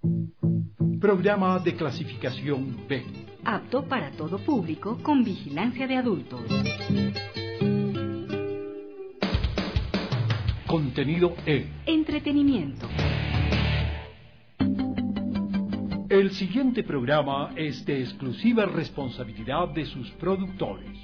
Programa de clasificación B. Apto para todo público con vigilancia de adultos. Contenido E. Entretenimiento. El siguiente programa es de exclusiva responsabilidad de sus productores.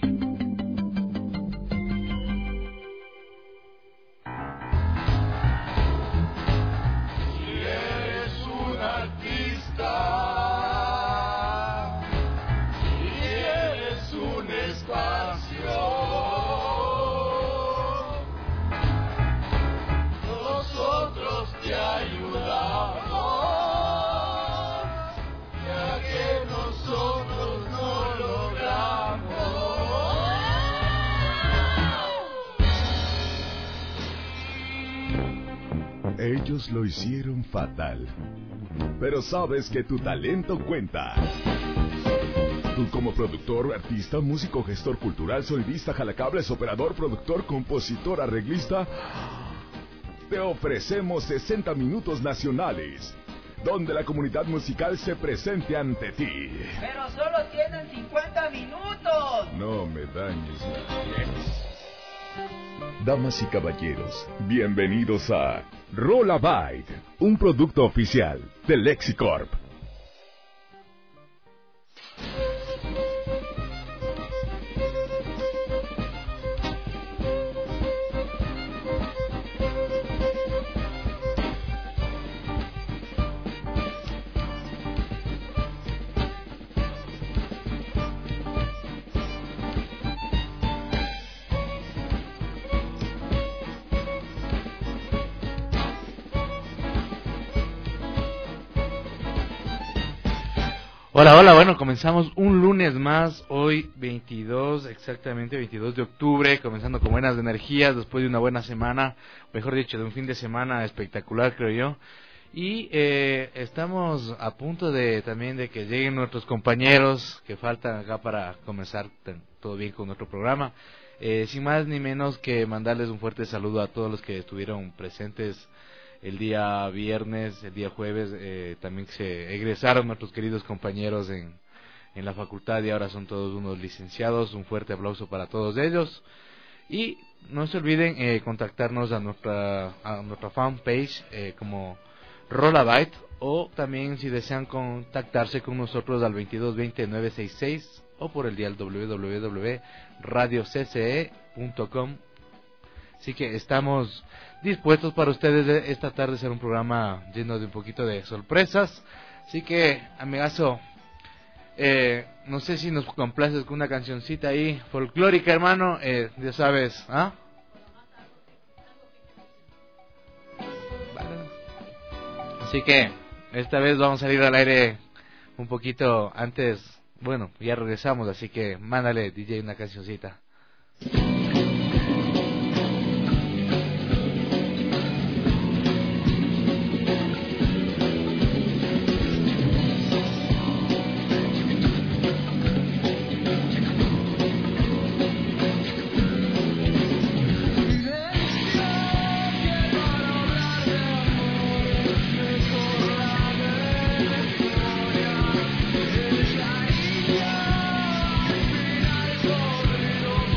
Ellos lo hicieron fatal, pero sabes que tu talento cuenta. Tú como productor, artista, músico, gestor cultural, sonidista, jalacables, operador, productor, compositor, arreglista, te ofrecemos 60 minutos nacionales, donde la comunidad musical se presente ante ti. ¡Pero solo tienen 50 minutos! No me dañes la piel. Damas y caballeros, bienvenidos a Rollabyte, un producto oficial de Lexicorp. Hola, bueno, comenzamos un lunes más, hoy 22 de octubre, comenzando con buenas energías, después de una buena semana, mejor dicho, de un fin de semana espectacular, creo yo, y estamos a punto también de que lleguen nuestros compañeros que faltan acá para comenzar todo bien con nuestro programa, sin más ni menos que mandarles un fuerte saludo a todos los que estuvieron presentes el día viernes, el día jueves, también se egresaron nuestros queridos compañeros en la facultad y ahora son todos unos licenciados. Un fuerte aplauso para todos ellos. Y no se olviden contactarnos a nuestra fanpage como Rollabyte, o también si desean contactarse con nosotros al 2220-966 o por el dial www.radiocce.com. Así que estamos dispuestos para ustedes esta tarde hacer un programa lleno de un poquito de sorpresas. Así que, amigazo, no sé si nos complaces con una cancioncita ahí folclórica, hermano, ya sabes, ¿ah? Así que esta vez vamos a salir al aire un poquito antes. Bueno, ya regresamos, así que mándale, DJ, una cancioncita. Pero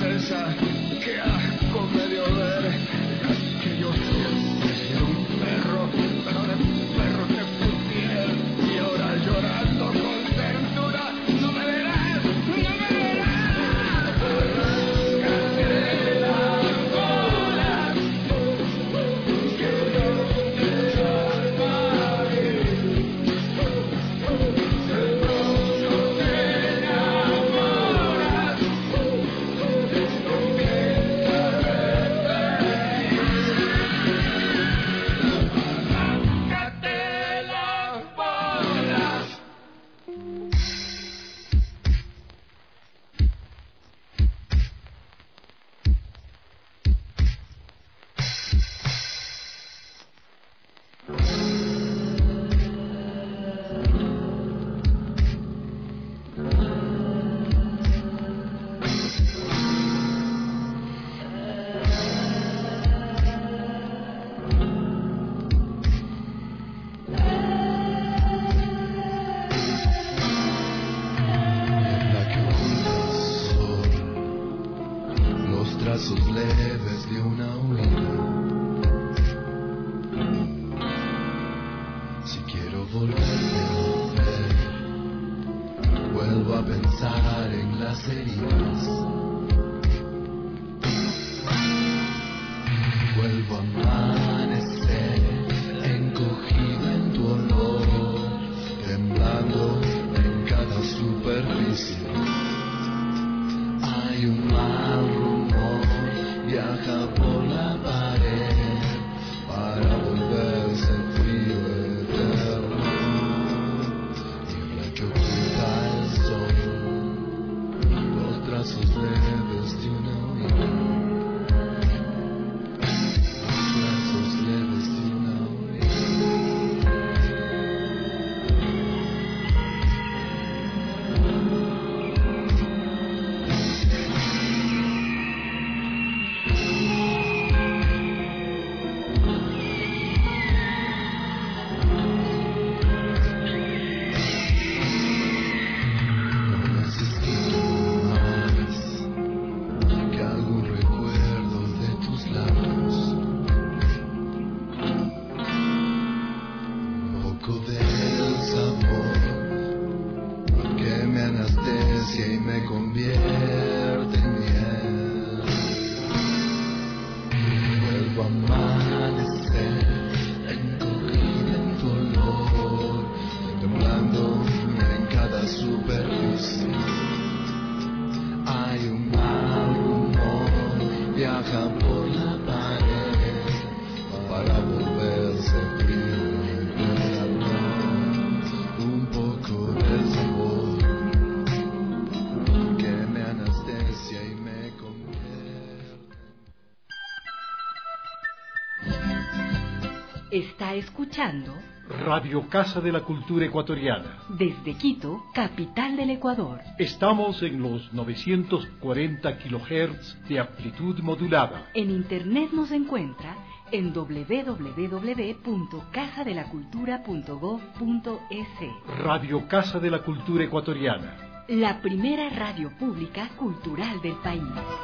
salsa, qué asco me dio ver que yo siempre era un perro, pero de perro que fui fiel, y ahora llorando con censura, no me verás, no me verás. Arráncate las bolas, que no te salvaré. De pronto te enamoras, arráncate las bolas. La que oculta el sol, los trazos leves de una huida. Si quiero volverte a ver, vuelvo a pensar en las heridas. Vuelvo a amanecer encogido en tu olor, temblando en cada superficie. Hay un mal rumor, viaja por la pared para volverse frío eterno. Niebla que oculta el sol, los trazos leves de una huida. Los trazos leves de una huida. No necesito más que algún recuerdo de tus labios, un poco del sabor que me anestesia y me convierte en miel. Vuelvo a amanecer encogida en tu olor, temblando en cada superficie. Hay un mal rumor, viaja por la pared para volverse frío eterno. Un poco del sabor que me anestesia y me convierte. Está escuchando Radio Casa de la Cultura Ecuatoriana. desde Quito, capital del Ecuador. Estamos en los 940 kHz de amplitud modulada. En internet nos encuentra en www.casadelacultura.gov.es. Radio Casa de la Cultura Ecuatoriana. La primera radio pública cultural del país.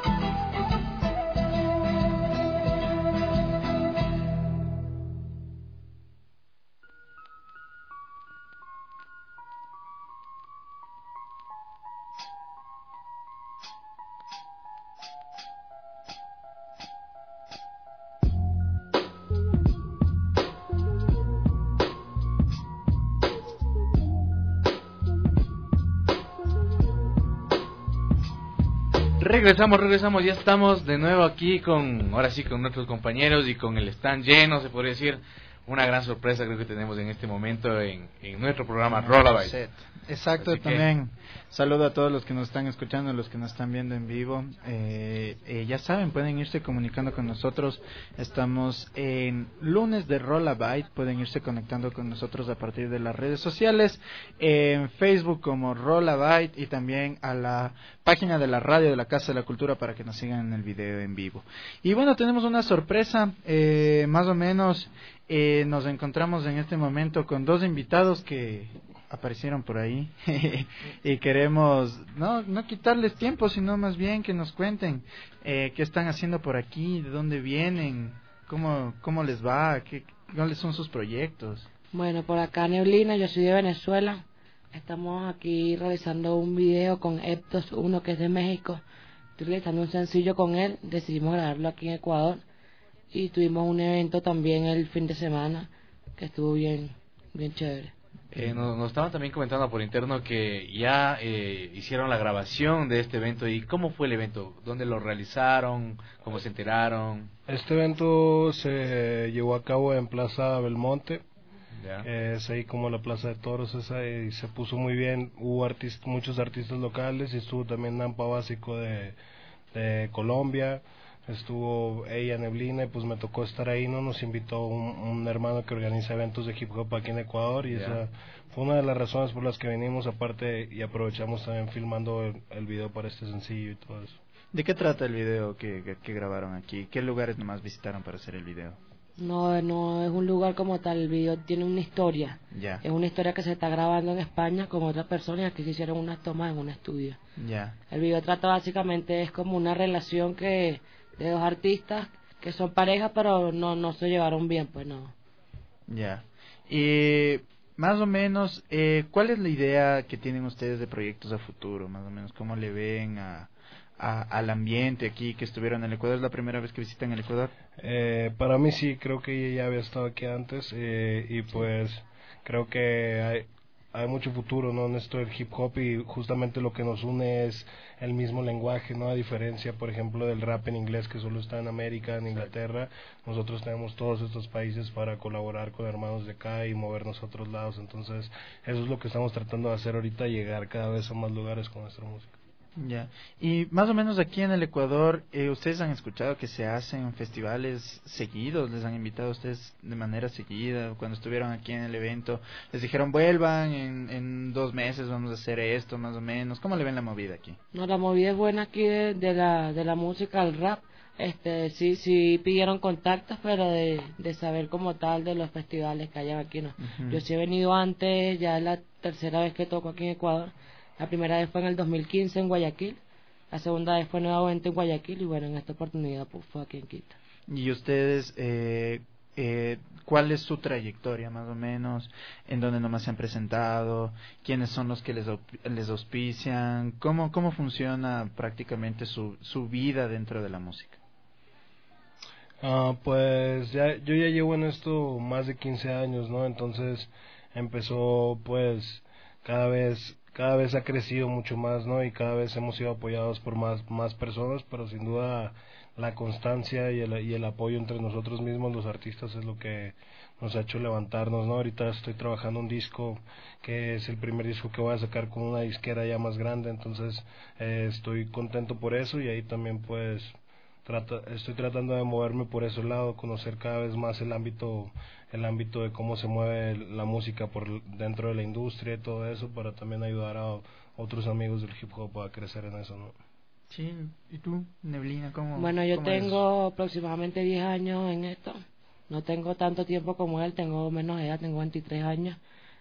Regresamos, ya estamos de nuevo aquí ahora sí con nuestros compañeros y con el stand lleno, se podría decir. Una gran sorpresa creo que tenemos en este momento en nuestro programa Rollabite. Exacto, también saludo a todos los que nos están escuchando, los que nos están viendo en vivo. Ya saben, pueden irse comunicando con nosotros. Estamos en lunes de Rollabite, pueden irse conectando con nosotros a partir de las redes sociales, en Facebook como Rollabite y también a la página de la radio de la Casa de la Cultura para que nos sigan en el video en vivo. Y bueno, tenemos una sorpresa, más o menos nos encontramos en este momento con dos invitados que aparecieron por ahí y queremos no quitarles tiempo, sino más bien que nos cuenten qué están haciendo por aquí, de dónde vienen, cómo les va, cuáles son sus proyectos. Bueno, por acá Neblina, yo soy de Venezuela. Estamos aquí realizando un video con Eptos 1, que es de México. Estoy realizando un sencillo con él, decidimos grabarlo aquí en Ecuador. Y tuvimos un evento también el fin de semana, que estuvo bien chévere. Nos estaban también comentando por interno que ya hicieron la grabación de este evento. ¿Y cómo fue el evento? ¿Dónde lo realizaron? ¿Cómo se enteraron? Este evento se llevó a cabo en Plaza Belmonte. Ya. Es ahí como la Plaza de Toros esa, y se puso muy bien. Hubo muchos artistas locales, y estuvo también Nampa Básico de Colombia, estuvo ella Neblina, y pues me tocó estar ahí, ¿no? Nos invitó un hermano que organiza eventos de hip hop aquí en Ecuador, y esa fue una de las razones por las que venimos, aparte, y aprovechamos también filmando el video para este sencillo y todo eso. ¿De qué trata el video que grabaron aquí? ¿Qué lugares nomás visitaron para hacer el video? No es un lugar como tal, el video tiene una historia. Ya. Es una historia que se está grabando en España con otras personas, y aquí se hicieron unas tomas en un estudio. Ya. El video trata básicamente, es como una relación de dos artistas que son pareja, pero no se llevaron bien, pues no. Ya. Y más o menos, ¿cuál es la idea que tienen ustedes de proyectos a futuro? Más o menos, ¿cómo le ven al ambiente aquí que estuvieron en el Ecuador? ¿Es la primera vez que visitan el Ecuador? Para mí sí, creo que ella ya había estado aquí antes, y pues creo que hay mucho futuro, ¿no?, en esto del hip hop, y justamente lo que nos une es el mismo lenguaje, ¿no? A diferencia, por ejemplo, del rap en inglés, que solo está en América, en Inglaterra. Nosotros tenemos todos estos países para colaborar con hermanos de acá y movernos a otros lados. Entonces eso es lo que estamos tratando de hacer ahorita, llegar cada vez a más lugares con nuestra música. Ya. Y más o menos aquí en el Ecuador, ¿ustedes han escuchado que se hacen festivales seguidos? ¿Les han invitado a ustedes de manera seguida? Cuando estuvieron aquí en el evento, les dijeron vuelvan, en 2 meses vamos a hacer esto, más o menos. ¿Cómo le ven la movida aquí? No, la movida es buena aquí de la música al rap. Sí pidieron contactos, pero de saber como tal de los festivales que hayan aquí, no. Yo sí he venido antes, ya es la tercera vez que toco aquí en Ecuador. La primera vez fue en el 2015 en Guayaquil, la segunda vez fue nuevamente en Guayaquil, y bueno, en esta oportunidad pues fue aquí en Quito. ¿Y ustedes, cuál es su trayectoria más o menos? ¿En dónde nomás se han presentado? ¿Quiénes son los que les auspician? ¿Cómo funciona prácticamente su vida dentro de la música? Pues yo ya llevo en esto más de 15 años, ¿no? Entonces empezó pues cada vez ha crecido mucho más, ¿no? Y cada vez hemos sido apoyados por más personas, pero sin duda la constancia y el apoyo entre nosotros mismos, los artistas, es lo que nos ha hecho levantarnos, ¿no? Ahorita estoy trabajando un disco que es el primer disco que voy a sacar con una disquera ya más grande, entonces estoy contento por eso, y ahí también pues estoy tratando de moverme por ese lado, conocer cada vez más el ámbito de cómo se mueve la música por dentro de la industria y todo eso, para también ayudar a otros amigos del hip hop a crecer en eso, ¿no? Sí, ¿y tú, Neblina, cómo? Bueno, yo cómo tengo aproximadamente 10 años en esto. No tengo tanto tiempo como él, tengo menos edad, tengo 23 años.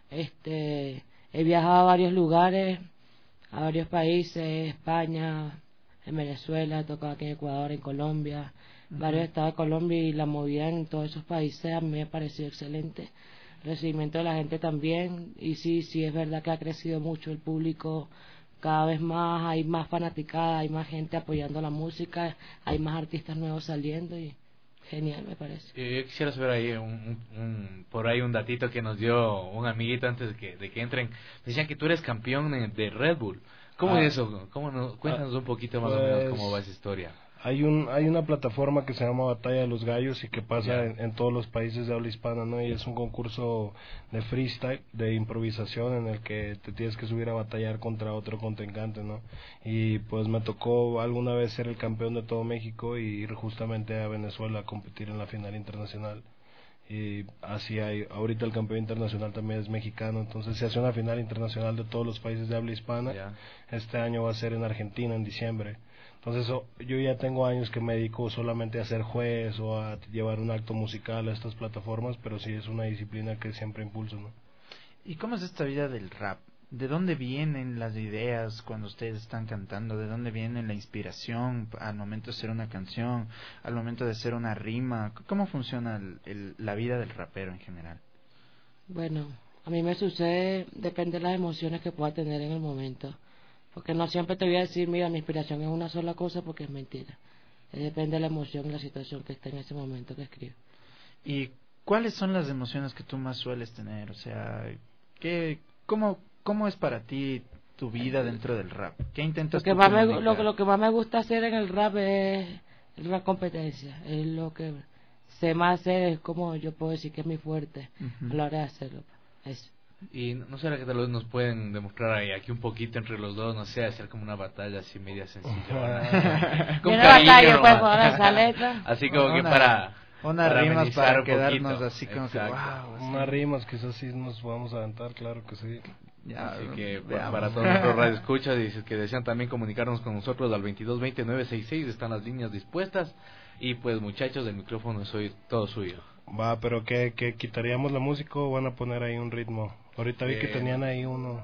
He viajado a varios lugares, a varios países, España, en Venezuela, he tocado aquí en Ecuador, en Colombia, varios estados de Colombia, y la movida en todos esos países a mí me ha parecido excelente. El recibimiento de la gente también, y sí es verdad que ha crecido mucho el público, cada vez más, hay más fanaticada, hay más gente apoyando la música, hay más artistas nuevos saliendo, y genial me parece. Yo quisiera saber ahí por ahí un datito que nos dio un amiguito antes de que entren. Decían que tú eres campeón de Red Bull. ¿Cómo es eso? Cuéntanos un poquito más o menos cómo va esa historia. Hay una plataforma que se llama Batalla de los Gallos, y que pasa en todos los países de habla hispana, ¿no? Y es un concurso de freestyle, de improvisación, en el que te tienes que subir a batallar contra otro contrincante, ¿no? Y pues me tocó alguna vez ser el campeón de todo México y ir justamente a Venezuela a competir en la final internacional. Y así ahorita el campeón internacional también es mexicano, entonces se hace una final internacional de todos los países de habla hispana. Este año va a ser en Argentina en diciembre. Entonces yo ya tengo años que me dedico solamente a ser juez o a llevar un acto musical a estas plataformas, pero sí es una disciplina que siempre impulso, ¿no? ¿Y cómo es esta vida del rap? ¿De dónde vienen las ideas cuando ustedes están cantando? ¿De dónde viene la inspiración al momento de hacer una canción, al momento de hacer una rima? ¿Cómo funciona la vida del rapero en general? Bueno, a mí me sucede, depende de las emociones que pueda tener en el momento. Porque no siempre te voy a decir, mira, mi inspiración es una sola cosa, porque es mentira. Depende de la emoción y la situación que esté en ese momento que escribo. ¿Y cuáles son las emociones que tú más sueles tener? O sea, ¿cómo es para ti tu vida dentro del rap? ¿Qué intentas Lo que más me gusta hacer en el rap es la competencia. Es lo que sé más hacer, es como yo puedo decir que es mi fuerte a la hora de hacerlo. Eso. Y no será que tal vez nos pueden demostrar ahí, aquí un poquito entre los dos, no sé, hacer como una batalla así media sencilla. Con cariño, así como que para unas rimas para quedarnos poquito. así como Exacto. que wow. Unas rimas quizás sí nos vamos a aventar, claro que sí. Ya, así que veamos. para todos nuestros radioescuchas y que desean también comunicarnos con nosotros al 2220-966, están las líneas dispuestas. Y pues muchachos, el micrófono soy todo suyo. Va, pero ¿qué quitaríamos la música o van a poner ahí un ritmo? Ahorita vi que tenían ahí uno.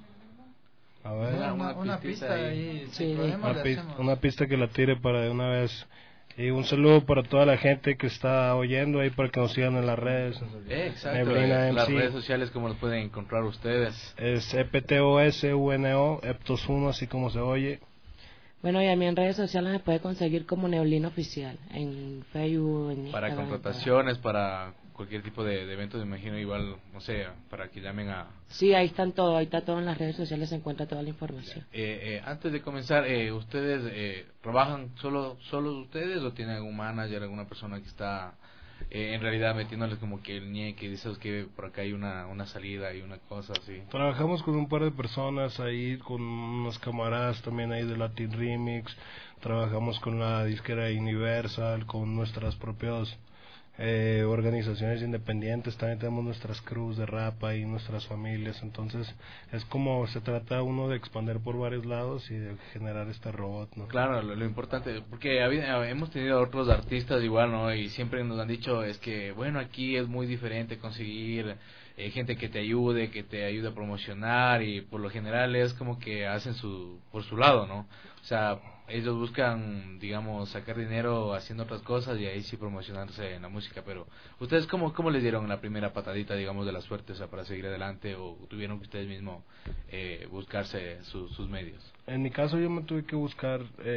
A ver. Una pista ahí. Sí, Una pista que la tire para de una vez. Y un saludo para toda la gente que está oyendo ahí, para que nos sigan en las redes. Exacto, Neblina las MC. redes sociales, ¿cómo los pueden encontrar ustedes? Es EPTOSUNO, Eptos1, así como se oye. Bueno, y a mí en redes sociales me puede conseguir como Neblina Oficial, en Facebook, en Para Instagram. contrataciones, para cualquier tipo de eventos, me imagino igual, no sé, para que llamen a... Sí, ahí están todo, ahí está todo en las redes sociales, se encuentra toda la información. Antes de comenzar, ¿ustedes trabajan solo ustedes o tienen algún manager, alguna persona que está en realidad metiéndoles como que el ñeque, dices que por acá hay una salida y una cosa así? Trabajamos con un par de personas ahí, con unos camaradas también ahí de Latin Remix, trabajamos con la disquera Universal, con nuestras propias organizaciones independientes, también tenemos nuestras crews de rap y nuestras familias, entonces es como se trata uno de expandir por varios lados y de generar este robot, ¿no? Claro, lo importante, porque hemos tenido otros artistas igual, ¿no? Y siempre nos han dicho, es que, bueno, aquí es muy diferente conseguir gente que te ayude a promocionar, y por lo general es como que hacen por su lado, ¿no? O sea, ellos buscan, digamos, sacar dinero haciendo otras cosas y ahí sí promocionarse en la música, pero ¿ustedes cómo les dieron la primera patadita, digamos, de la suerte, o sea, para seguir adelante, o tuvieron que ustedes mismos buscarse sus medios? En mi caso yo me tuve que buscar,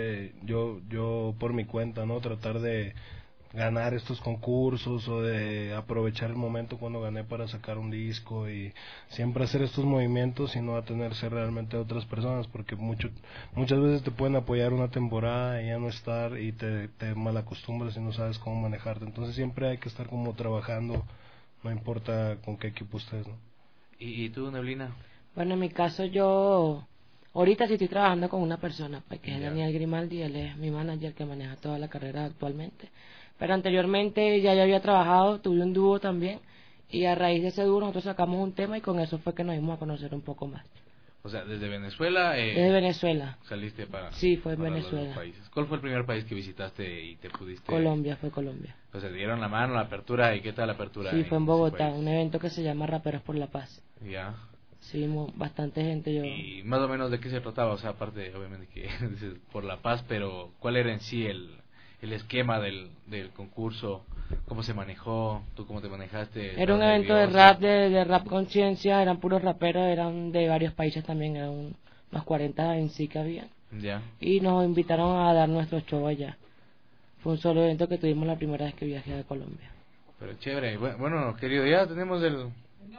yo por mi cuenta, ¿no? Tratar de ganar estos concursos o de aprovechar el momento cuando gané para sacar un disco y siempre hacer estos movimientos y no atenerse realmente a otras personas, porque muchas veces te pueden apoyar una temporada y ya no estar y te malacostumbras y no sabes cómo manejarte, entonces siempre hay que estar como trabajando, no importa con qué equipo estés, ¿no? ¿Y tú, Neblina? Bueno, en mi caso yo ahorita sí estoy trabajando con una persona, pues, que es Daniel Grimaldi, él es mi manager que maneja toda la carrera actualmente. Pero anteriormente ya yo había trabajado, tuve un dúo también, y a raíz de ese dúo nosotros sacamos un tema y con eso fue que nos dimos a conocer un poco más. O sea, desde Venezuela... desde Venezuela. ¿Saliste para...? Sí, fue en para Venezuela. Los países? ¿Cuál fue el primer país que visitaste y te pudiste...? Colombia, fue Colombia. O sea, te dieron la mano, la apertura, ¿y qué tal la apertura? Sí, fue en Bogotá, un evento que se llama Raperos por la Paz. Ya. Sí, bastante gente. ¿Y más o menos de qué se trataba? O sea, aparte, obviamente, que dices por la paz, pero ¿cuál era en sí el esquema del concurso? ¿Cómo se manejó? ¿Tú cómo te manejaste? Era un evento de rap conciencia, eran puros raperos, eran de varios países también, eran unos 40 en sí que había. Ya. Y nos invitaron a dar nuestro show allá. Fue un solo evento que tuvimos la primera vez que viajé a Colombia. Pero chévere. Bueno, querido, ya tenemos el...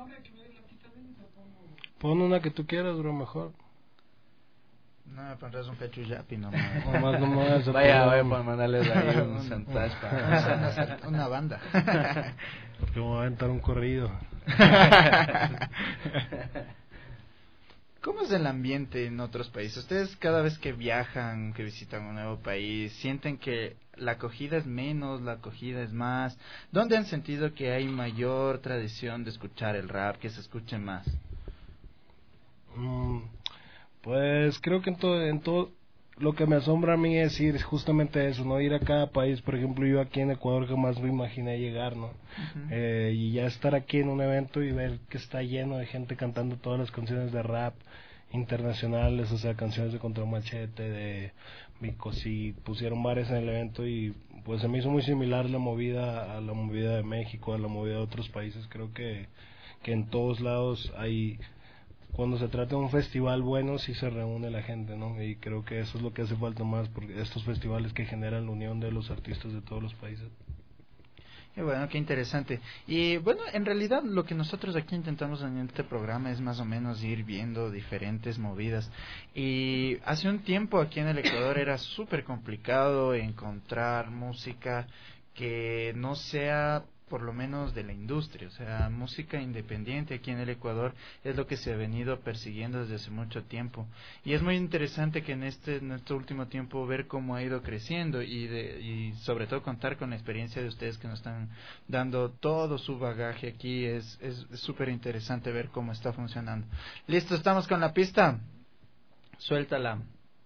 Pon una que tú quieras, bro, mejor. No me pondrás un pechuyapi nomás. Vaya, para mandarles ahí un santash para... una banda. Porque me voy a aventar un corrido. ¿Cómo es el ambiente en otros países? Ustedes cada vez que viajan, que visitan un nuevo país, ¿sienten que la acogida es menos, la acogida es más? ¿Dónde han sentido que hay mayor tradición de escuchar el rap, que se escuche más? Pues creo que en todo lo que me asombra a mí es ir justamente eso, no ir a cada país. Por ejemplo, yo aquí en Ecuador jamás me imaginé llegar, ¿no? Y ya estar aquí en un evento y ver que está lleno de gente cantando todas las canciones de rap internacionales, o sea, canciones de Control Machete, de Vicosí, pusieron varias en el evento y pues se me hizo muy similar la movida a la movida de México, a la movida de otros países. Creo que en todos lados hay, cuando se trata de un festival bueno, sí se reúne la gente, ¿no? Y creo que eso es lo que hace falta más, porque estos festivales que generan la unión de los artistas de todos los países. Qué bueno, qué interesante. Y bueno, en realidad lo que nosotros aquí intentamos en este programa es más o menos ir viendo diferentes movidas. Y hace un tiempo aquí en el Ecuador era súper complicado encontrar música que no sea por lo menos de la industria, o sea, música independiente aquí en el Ecuador es lo que se ha venido persiguiendo desde hace mucho tiempo, y es muy interesante que en este último tiempo ver cómo ha ido creciendo y sobre todo contar con la experiencia de ustedes que nos están dando todo su bagaje aquí. Es súper interesante ver cómo está funcionando. Listo, estamos con la pista, suéltala.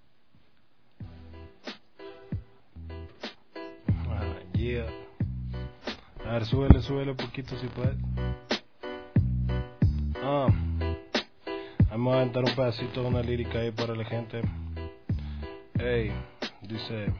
Yeah. A ver, súbele un poquito si puedes. Vamos a aventar un pedacito de una lírica ahí para la gente. Hey, dice...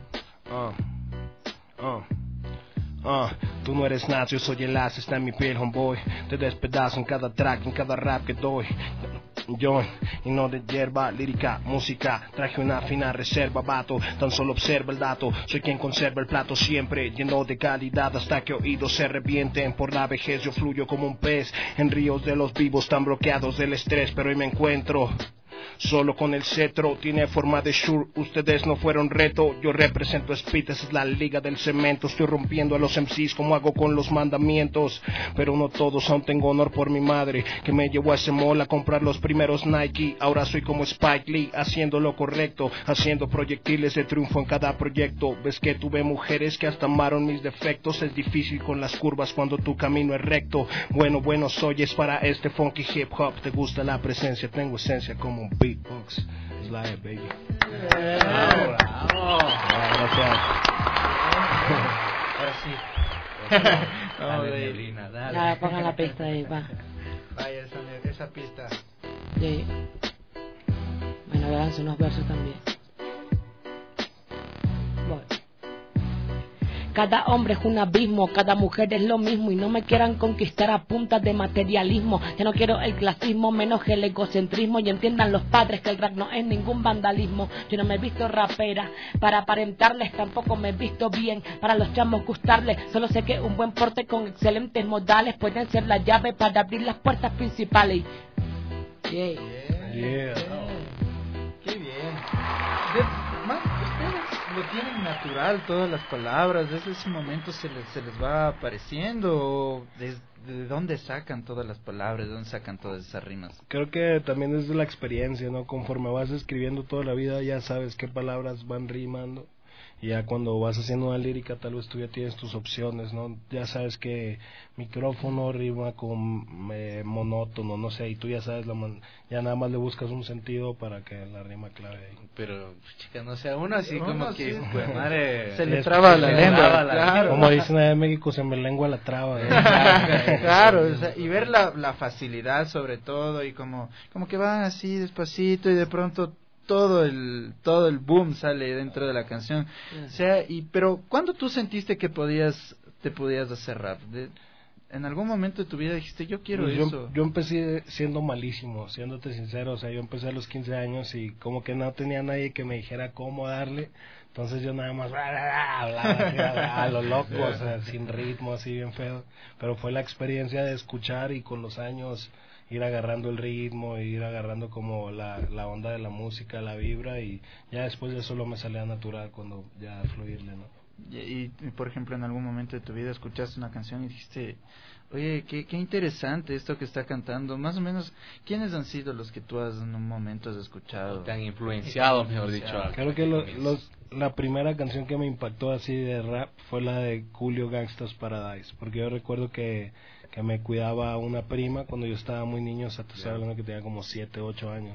Tú no eres nada, yo soy el as, está en mi piel, homeboy. Te despedazo en cada track, en cada rap que doy. Yo, y no de hierba, lírica, música, traje una fina reserva, vato, tan solo observa el dato, soy quien conserva el plato siempre, lleno de calidad hasta que oídos se revienten, por la vejez yo fluyo como un pez, en ríos de los vivos tan bloqueados del estrés, pero hoy me encuentro solo con el cetro, tiene forma de Shure, ustedes no fueron reto, yo represento Speed, esa es la liga del cemento, estoy rompiendo a los MCs como hago con los mandamientos, pero no todos, aún tengo honor por mi madre, que me llevó a ese mall a comprar los primeros Nike, ahora soy como Spike Lee, haciendo lo correcto, haciendo proyectiles de triunfo en cada proyecto, ves que tuve mujeres que hasta amaron mis defectos, es difícil con las curvas cuando tu camino es recto, bueno soy, es para este funky hip hop, te gusta la presencia, tengo esencia como un beatbox, slide baby. Bravo. Gracias. Ahora sí. Dale, dale, pongan la pista ahí, va. Vaya, esa pista. Sí. Bueno, véanse unos versos también. Voy. Cada hombre es un abismo, cada mujer es lo mismo y no me quieran conquistar a punta de materialismo. Ya no quiero el clasismo, menos el egocentrismo, y entiendan los padres que el rap no es ningún vandalismo. Yo no me he visto rapera para aparentarles, tampoco me he visto bien para los chamos gustarles. Solo sé que un buen porte con excelentes modales pueden ser la llave para abrir las puertas principales. Yeah. Qué bien. Ustedes lo tienen natural, todas las palabras, desde ese momento se les va apareciendo. ¿De dónde sacan todas las palabras? ¿De dónde sacan todas esas rimas? Creo que también es de la experiencia, ¿no? Conforme vas escribiendo toda la vida ya sabes qué palabras van rimando. Y ya cuando vas haciendo una lírica tal vez tú ya tienes tus opciones, ¿no? Ya sabes que micrófono rima con monótono, no sé, y tú ya sabes, ya nada más le buscas un sentido para que la rima clave ahí. Pero, chica, no sé, uno así como que, pues, madre, se le traba la lengua, claro. Como dicen en México, se me lengua la traba. Claro, o sea, y ver la facilidad sobre todo, y como que va así despacito y de pronto todo el boom sale dentro de la canción. O sea, pero ¿cuándo tú sentiste que te podías hacer rap? ¿En algún momento de tu vida dijiste, yo quiero eso? Yo empecé siendo malísimo, siéndote sincero, o sea, yo empecé a los 15 años y como que no tenía nadie que me dijera cómo darle, entonces yo nada más hablaba a lo loco, o sea, sin ritmo, así bien feo, pero fue la experiencia de escuchar y con los años ir agarrando el ritmo, ir agarrando como la onda de la música, la vibra, y ya después de eso lo me salía natural cuando ya fluirle, ¿no? Y por ejemplo, en algún momento de tu vida escuchaste una canción y dijiste, oye, qué interesante esto que está cantando. Más o menos, ¿quiénes han sido los que tú en un momento has escuchado? Te han influenciado, mejor dicho. Creo que la primera canción que me impactó así de rap fue la de Julio Gangsta's Paradise, porque yo recuerdo que me cuidaba una prima cuando yo estaba muy niño, o sea, te estoy hablando que tenía como 7, 8 años.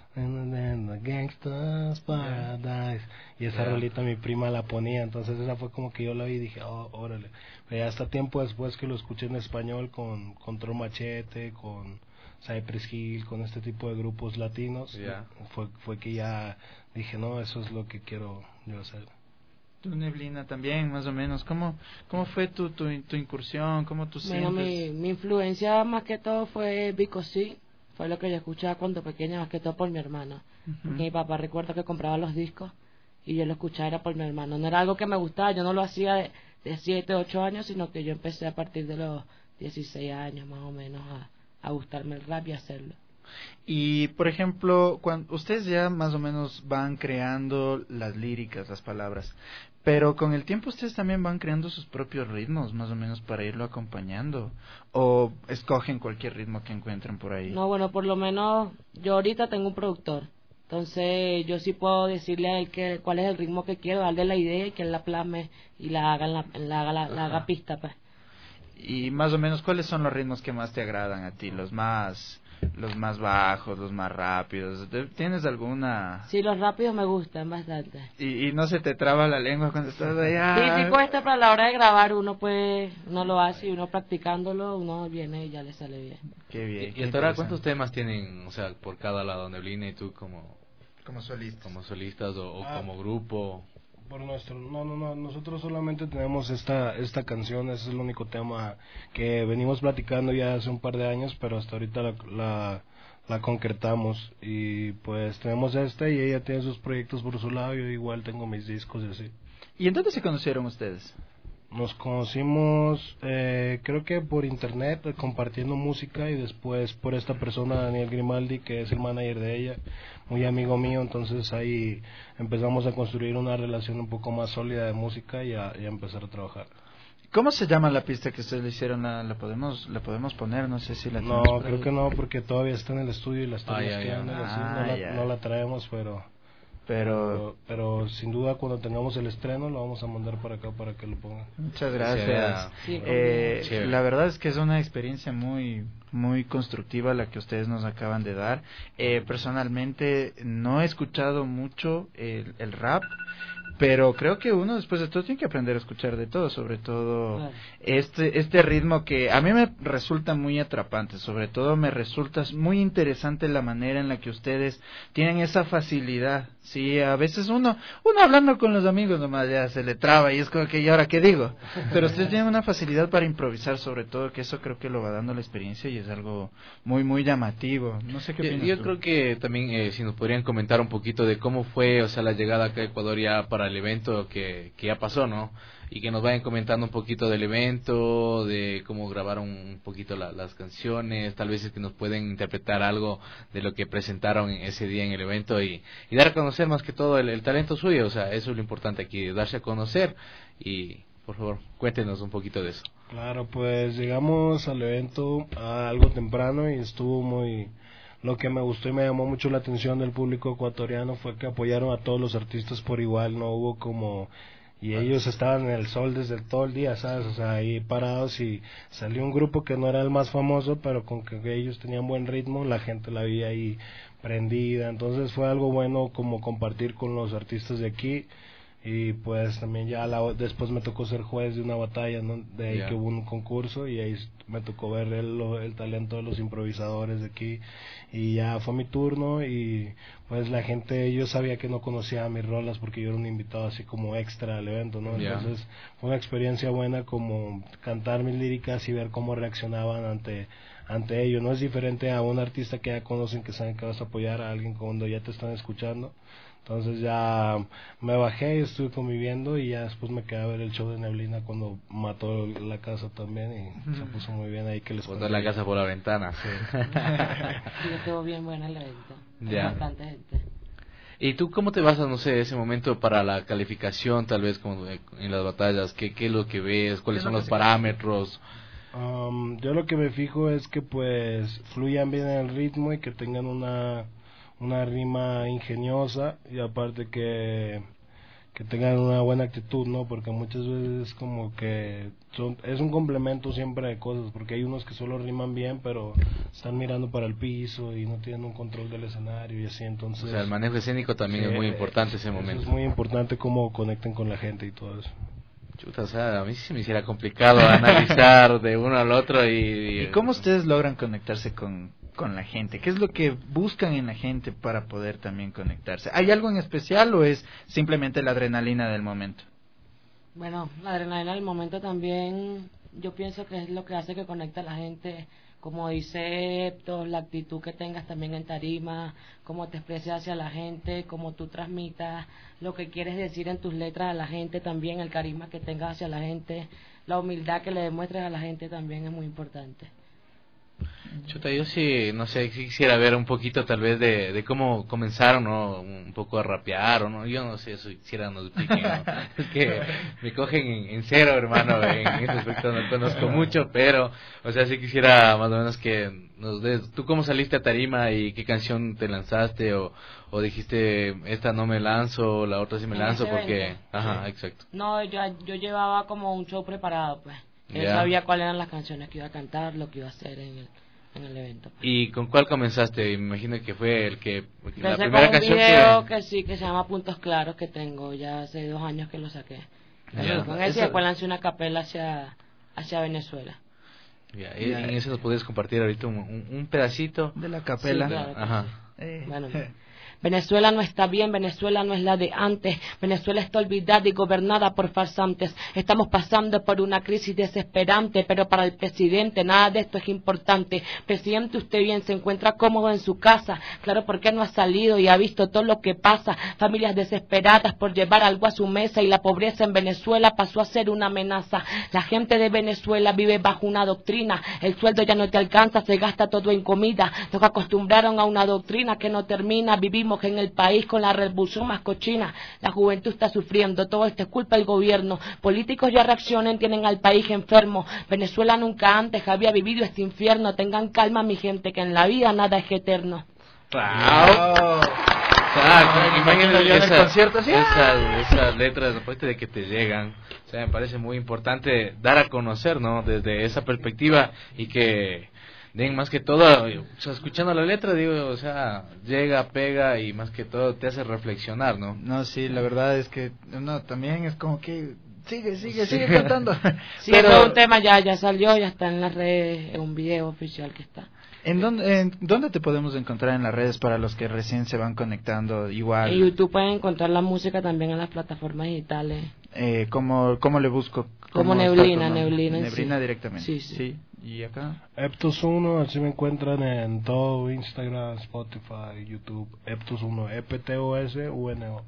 Gangsta's Paradise. Y esa rolita mi prima la ponía, entonces esa fue como que yo la vi y dije, oh, órale. Pero hasta tiempo después que lo escuché en español con Control Machete, con Cypress Hill, con este tipo de grupos latinos, fue que ya dije, no, eso es lo que quiero yo hacer. Tu Neblina también, más o menos. ¿Cómo fue tu incursión? ¿Cómo tú Bueno, sientes? mi influencia más que todo fue Vico C. Fue lo que yo escuchaba cuando pequeña, más que todo por mi hermano. Porque mi papá recuerda que compraba los discos y yo lo escuchaba era por mi hermano. No era algo que me gustaba, yo no lo hacía de 7, 8 años, sino que yo empecé a partir de los 16 años más o menos a gustarme el rap y hacerlo. Y, por ejemplo, cuando ustedes ya más o menos van creando las líricas, las palabras, pero con el tiempo ustedes también van creando sus propios ritmos, más o menos, para irlo acompañando, o escogen cualquier ritmo que encuentren por ahí. No, bueno, por lo menos yo ahorita tengo un productor, entonces yo sí puedo decirle a él cuál es el ritmo que quiero, darle la idea y que él la plasme y la haga pista, pues. Y más o menos, ¿cuáles son los ritmos que más te agradan a ti? Los más bajos, los más rápidos. ¿Tienes alguna? Sí, los rápidos me gustan bastante. ¿Y no se te traba la lengua cuando estás allá? Sí, cuesta, pero a la hora de grabar uno lo hace y uno practicándolo, uno viene y ya le sale bien. Qué bien. ¿Y hasta ahora cuántos temas tienen, o sea, por cada lado, Neblina y tú como solistas? Como solistas o como grupo. Por nosotros solamente tenemos esta canción, ese es el único tema que venimos platicando ya hace un par de años, pero hasta ahorita la concretamos, y pues tenemos esta y ella tiene sus proyectos por su lado, yo igual tengo mis discos y así. ¿Y en dónde se conocieron ustedes? Nos conocimos creo que por internet, compartiendo música, y después por esta persona, Daniel Grimaldi, que es el manager de ella, muy amigo mío, entonces ahí empezamos a construir una relación un poco más sólida de música y a empezar a trabajar. ¿Cómo se llama la pista que ustedes le hicieron? ¿La podemos poner? No sé si la No, creo que no, porque todavía está en el estudio y la estamos quedando así, no la traemos, pero sin duda cuando tengamos el estreno lo vamos a mandar para acá para que lo pongan. Muchas gracias. La verdad es que es una experiencia muy muy constructiva la que ustedes nos acaban de dar. Personalmente no he escuchado mucho el rap, pero creo que uno después de todo tiene que aprender a escuchar de todo, sobre todo este ritmo que a mí me resulta muy atrapante, sobre todo me resulta muy interesante la manera en la que ustedes tienen esa facilidad. Sí, a veces uno hablando con los amigos nomás ya se le traba y es como que, ¿y ahora qué digo? Pero ustedes tienen una facilidad para improvisar, sobre todo, que eso creo que lo va dando la experiencia y es algo muy muy llamativo. No sé qué opinas yo tú. creo que también si nos podrían comentar un poquito de cómo fue, o sea, la llegada acá a Ecuador ya para el evento que ya pasó, ¿no? Y que nos vayan comentando un poquito del evento, de cómo grabaron un poquito las canciones, tal vez es que nos pueden interpretar algo de lo que presentaron ese día en el evento y dar a conocer más que todo el talento suyo, o sea, eso es lo importante aquí, darse a conocer y por favor, cuéntenos un poquito de eso. Claro, pues llegamos al evento algo temprano y estuvo muy... Lo que me gustó y me llamó mucho la atención del público ecuatoriano fue que apoyaron a todos los artistas por igual, no hubo como... Y ellos estaban en el sol desde todo el día, ¿sabes? O sea, ahí parados, y salió un grupo que no era el más famoso, pero con que ellos tenían buen ritmo, la gente la veía ahí prendida. Entonces fue algo bueno como compartir con los artistas de aquí. Y pues también ya después me tocó ser juez de una batalla, ¿no? De ahí que hubo un concurso y ahí me tocó ver el talento de los improvisadores de aquí, y ya fue mi turno y pues la gente, yo sabía que no conocía mis rolas porque yo era un invitado así como extra al evento, ¿no? Entonces fue una experiencia buena como cantar mis líricas y ver cómo reaccionaban ante ello. No es diferente a un artista que ya conocen, que saben que vas a apoyar a alguien cuando ya te están escuchando. Entonces ya me bajé y estuve conviviendo y ya después me quedé a ver el show de Neblina cuando mató la casa también y se puso muy bien ahí que les botó la casa por la ventana. Sí, estuvo bien buena el evento. Bastante gente. ¿Y tú cómo te basas, no sé, ese momento para la calificación, tal vez como en las batallas? ¿Qué es lo que ves? ¿Cuáles son los parámetros? Yo lo que me fijo es que pues fluyan bien en el ritmo y que tengan una rima ingeniosa, y aparte que tengan una buena actitud, ¿no? Porque muchas veces como que es un complemento siempre de cosas, porque hay unos que solo riman bien, pero están mirando para el piso y no tienen un control del escenario y así, entonces... O sea, el manejo escénico también es muy importante ese momento. Es muy importante cómo conecten con la gente y todo eso. Chuta, o sea, a mí sí se me hiciera complicado analizar de uno al otro ¿Y cómo ustedes logran conectarse con la gente? ¿Qué es lo que buscan en la gente para poder también conectarse? ¿Hay algo en especial o es simplemente la adrenalina del momento? Bueno, la adrenalina del momento también, yo pienso que es lo que hace que conecte a la gente, como dice Heptos, la actitud que tengas también en tarima, cómo te expreses hacia la gente, cómo tú transmitas lo que quieres decir en tus letras a la gente también, el carisma que tengas hacia la gente, la humildad que le demuestres a la gente también es muy importante. Chuta, yo sí, no sé, sí quisiera ver un poquito tal vez de cómo comenzaron, ¿no? Un poco a rapear, ¿o no? Yo no sé, eso quisiera nos expliquen, ¿no? Es que me cogen en cero, hermano, en ese aspecto no conozco mucho, pero, o sea, sí quisiera más o menos que nos des, ¿tú cómo saliste a tarima y qué canción te lanzaste? O dijiste, esta no me lanzo, la otra sí me lanzo, porque... Evento. Ajá, Sí. exacto. No, yo llevaba como un show preparado, pues. Yo Ya. sabía cuáles eran las canciones que iba a cantar, lo que iba a hacer en el evento. Pues. ¿Y con cuál comenzaste? Me imagino que fue el que... La Empecé primera con un canción video que sí, que se llama Puntos Claros, que tengo ya hace 2 años que lo saqué. Ya. Con ese después lancé una capela hacia Venezuela. Ya, y en eso nos puedes compartir ahorita un pedacito de la capela. Sí, claro que Ajá. Bueno, Venezuela no está bien, Venezuela no es la de antes, Venezuela está olvidada y gobernada por farsantes. Estamos pasando por una crisis desesperante, pero para el presidente nada de esto es importante. Presidente, usted bien se encuentra cómodo en su casa, claro, porque no ha salido y ha visto todo lo que pasa. Familias desesperadas por llevar algo a su mesa y la pobreza en Venezuela pasó a ser una amenaza. La gente de Venezuela vive bajo una doctrina, el sueldo ya no te alcanza, se gasta todo en comida. Nos acostumbraron a una doctrina que no termina, vivimos en el país con la revolución más cochina. La juventud está sufriendo, todo esto es culpa del gobierno. Políticos ya reaccionen, tienen al país enfermo. Venezuela nunca antes había vivido este infierno. Tengan calma, mi gente, que en la vida nada es eterno. ¡Wow! Imagínate yo en el concierto así. esas letras después de que te llegan. O sea, me parece muy importante dar a conocer, ¿no? Desde esa perspectiva y que den más que todo, o sea, escuchando la letra, digo, o sea, llega, pega y más que todo te hace reflexionar, ¿no? No, sí, la verdad es que no, también es como que sigue cantando. Sí, pero un tema ya salió, ya está en las redes, en un video oficial que está. ¿En dónde te podemos encontrar en las redes para los que recién se van conectando? Igual. En YouTube pueden encontrar la música también en las plataformas digitales. ¿Cómo le busco? Como Neblina sí. Directamente. Sí. ¿Y acá? Heptos1, así me encuentran en todo, Instagram, Spotify, YouTube, Heptos1, EPTOS1.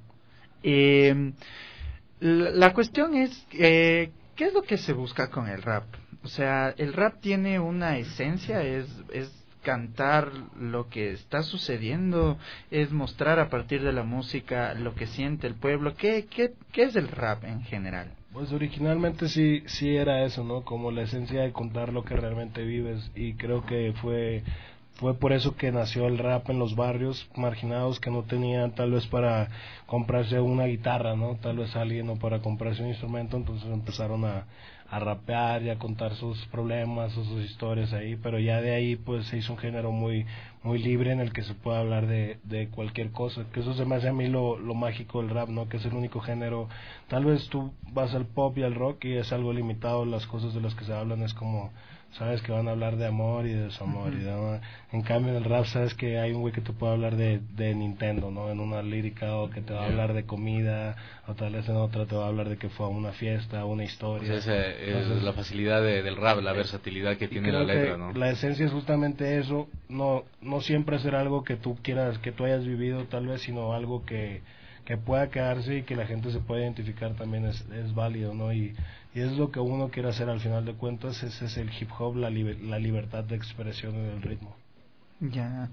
La cuestión es, ¿qué es lo que se busca con el rap? O sea, el rap tiene una esencia, es cantar lo que está sucediendo, es mostrar a partir de la música lo que siente el pueblo. ¿Qué es el rap en general? Pues originalmente sí era eso, ¿no? Como la esencia de contar lo que realmente vives, y creo que fue por eso que nació el rap en los barrios marginados que no tenían tal vez para comprarse una guitarra, ¿no? Tal vez alguien, o para comprarse un instrumento, entonces empezaron a rapear y a contar sus problemas o sus historias ahí, pero ya de ahí pues se hizo un género muy libre en el que se puede hablar de cualquier cosa, que eso se me hace a mí lo mágico del rap, ¿no? Que es el único género, tal vez tú vas al pop y al rock y es algo limitado, las cosas de las que se hablan es como, sabes que van a hablar de amor y de desamor, y de amor. En cambio en el rap sabes que hay un güey que te puede hablar de Nintendo, ¿no? En una lírica, o que te va a hablar de comida, o tal vez en otra te va a hablar de que fue a una fiesta, una historia. Pues es la facilidad del rap, la versatilidad que tiene la letra, ¿no? La esencia es justamente eso, no siempre hacer algo que tú quieras, que tú hayas vivido tal vez, sino algo que pueda quedarse y que la gente se pueda identificar también es válido, ¿no? Y es lo que uno quiere hacer al final de cuentas, ese es el hip hop, la libertad de expresión en el ritmo. Ya.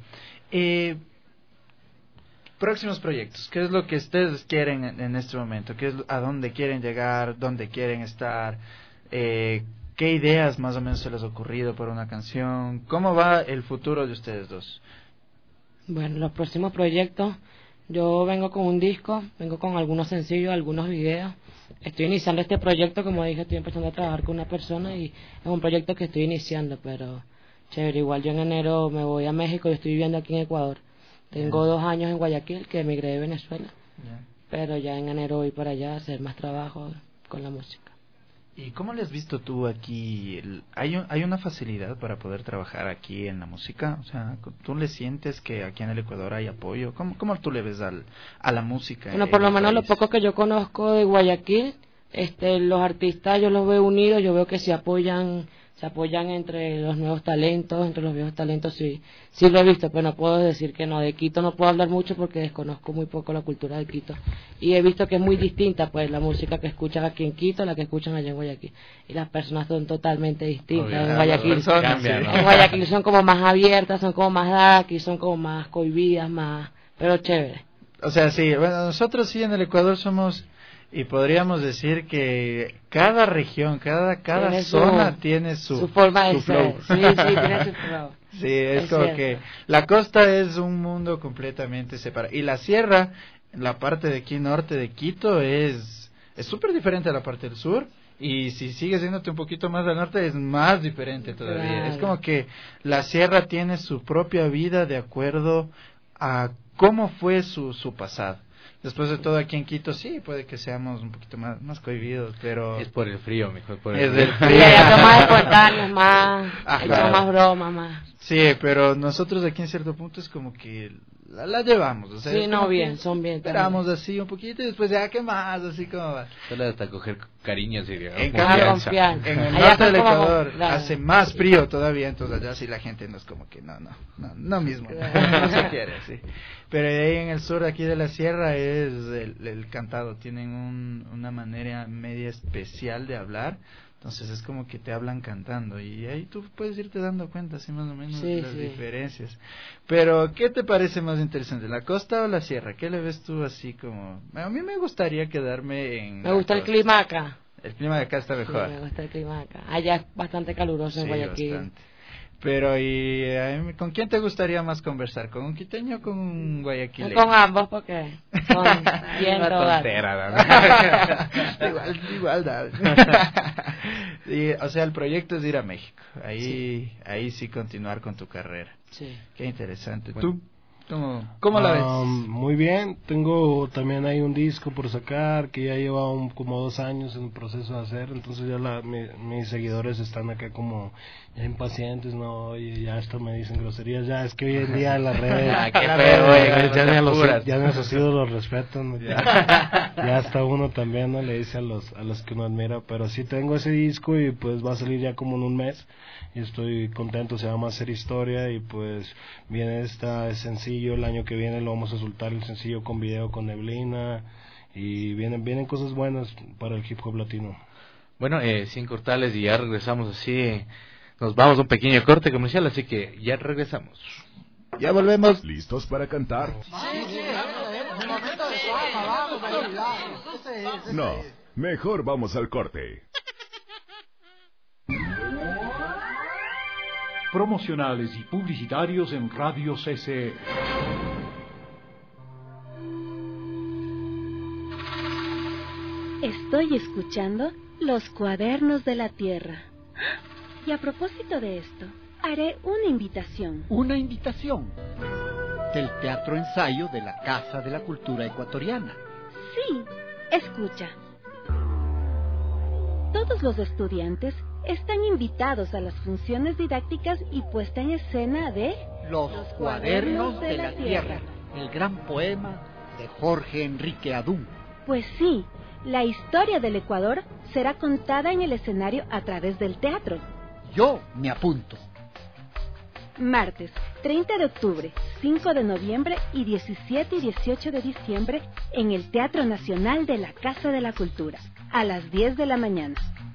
Próximos proyectos, ¿qué es lo que ustedes quieren en este momento? ¿A dónde quieren llegar? ¿Dónde quieren estar? ¿Qué ideas más o menos se les ha ocurrido por una canción? ¿Cómo va el futuro de ustedes dos? Bueno, los próximos proyectos, Yo vengo con un disco, vengo con algunos sencillos, algunos videos. Estoy iniciando este proyecto, como dije, estoy empezando a trabajar con una persona y es un proyecto que estoy iniciando, pero chévere. Igual yo en enero me voy a México y estoy viviendo aquí en Ecuador. Tengo 2 años en Guayaquil, que emigré de Venezuela, pero ya en enero voy para allá a hacer más trabajo con la música. ¿Y cómo le has visto tú aquí? ¿Hay una facilidad para poder trabajar aquí en la música? O sea, ¿tú le sientes que aquí en el Ecuador hay apoyo? ¿Cómo tú le ves a la música? Bueno, por lo menos lo poco que yo conozco de Guayaquil, los artistas yo los veo unidos, yo veo que se apoyan entre los nuevos talentos, entre los viejos talentos, sí lo he visto, pero no puedo decir que no. De Quito no puedo hablar mucho porque desconozco muy poco la cultura de Quito, y he visto que es muy distinta pues la música que escuchan aquí en Quito a la que escuchan allá en Guayaquil, y las personas son totalmente distintas. En Guayaquil en Guayaquil son como más abiertas, son como más dark, y son como más cohibidas, más, pero chévere. O sea, sí, bueno, nosotros sí en el Ecuador somos, y podríamos decir que cada región, cada zona tiene su forma de flow. ser. Sí, tiene su flow. Sí, es como cierto. Que la costa es un mundo completamente separado. Y la sierra, la parte de aquí norte de Quito, es súper diferente a la parte del sur. Y si sigues yéndote un poquito más al norte, es más diferente todavía. Claro. Es como que la sierra tiene su propia vida de acuerdo a cómo fue su pasado. Después de todo, aquí en Quito sí, puede que seamos un poquito más cohibidos, pero... Es por el frío, mejor por el frío. Frío. Ya son más espontáneos, más más broma, más... Sí, pero nosotros aquí en cierto punto es como que la llevamos. O sea, sí, no, bien, son bien. Esperamos así un poquito y después ya, ¿qué más? Así como va. Solo hasta coger cariño, sí, en en el norte del Ecuador hace más frío todavía, entonces allá sí la gente no es como que no mismo, no se quiere, sí. Pero ahí en el sur aquí de la sierra es el cantado, tienen una manera media especial de hablar. Entonces es como que te hablan cantando y ahí tú puedes irte dando cuenta así más o menos las diferencias. Pero ¿qué te parece más interesante, la costa o la sierra? ¿Qué le ves tú así como? A mí me gustaría quedarme en... Me gusta el clima acá. El clima de acá está mejor. Sí, me gusta el clima acá. Allá es bastante caluroso en Guayaquil. Bastante. Pero ¿y con quién te gustaría más conversar? ¿Con un quiteño o con un guayaquileño? Con ambos, porque son bien tontera, igualdad. Y, o sea, el proyecto es ir a México. Ahí sí continuar con tu carrera. Sí. Qué interesante. Bueno. ¿Tú? ¿Cómo la ves? Muy bien, tengo también ahí un disco por sacar que ya lleva como 2 años en el proceso de hacer, entonces ya mis seguidores están acá como ya impacientes, no, oye, ya esto me dicen groserías, ya es que hoy en día en las redes qué feo, ya necesito los respetos, ¿no? Ya hasta uno también no le dice a los que uno admira, pero sí tengo ese disco y pues va a salir ya como en un mes y estoy contento, se llama Hacer Historia y pues viene sencillo, el año que viene lo vamos a soltar el sencillo con video con Neblina y vienen cosas buenas para el hip hop latino. Bueno, sin cortarles y ya regresamos así, nos vamos a un pequeño corte comercial, así que ya regresamos. Ya volvemos. ¿Listos para cantar? No, mejor vamos al corte. Promocionales y publicitarios en Radio CC. Estoy escuchando Los Cuadernos de la Tierra. Y a propósito de esto, haré una invitación. ¿Una invitación? Del Teatro Ensayo de la Casa de la Cultura Ecuatoriana. Sí, escucha. Todos los estudiantes están invitados a las funciones didácticas y puesta en escena de Los Cuadernos de la Tierra, el gran poema de Jorge Enrique Adún. Pues sí, la historia del Ecuador será contada en el escenario a través del teatro. Yo me apunto. Martes, 30 de octubre, 5 de noviembre y 17 y 18 de diciembre en el Teatro Nacional de la Casa de la Cultura, a las 10 de la mañana.